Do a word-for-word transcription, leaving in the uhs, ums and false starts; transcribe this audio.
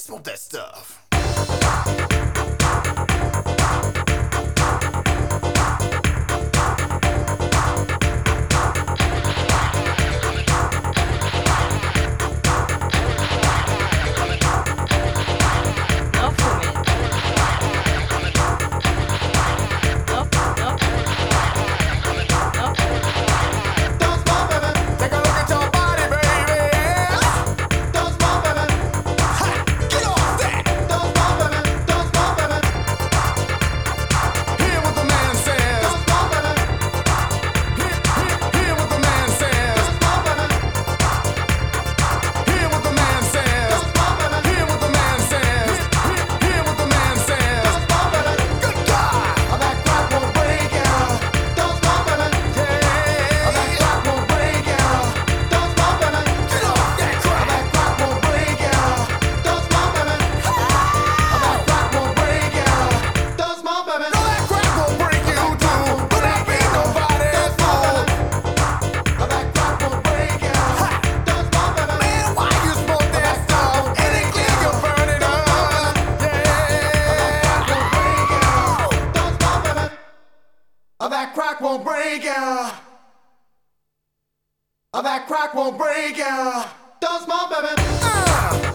smoke that stuff. No fuming. No, no, no. Don't smoke, baby. Take a look at your body, baby. Don't smoke, baby. Ha! Get off that. Don't smoke, baby. Don't smoke, baby. Hear what the man says. Don't smoke, baby. Hear, hear, hear what the man says. Don't smoke, baby. Hear what the man says. Don't smoke, baby. Hear what the man says. Hear, hear what the man says. Don't smoke, baby. Good God. Oh, that crack won't break ya. Don't smoke, baby. Yeah. Oh, that crack won't break ya. Don't smoke, baby. Get off that crack. Oh, that crack won't break ya. Don't smoke, baby. Oh, that crack won't break ya. Don't smoke, baby. No, that crack won't break you too. But I be nobody's fool. Oh, that crack won't break ya. Don't smoke, baby. Man, why you smoke that stuff? It ain't clear you're burning up. Yeah. Don't smoke, baby. Oh, that crack won't break ya. Oh, that crack won't break ya. Don't smoke, baby. Uh.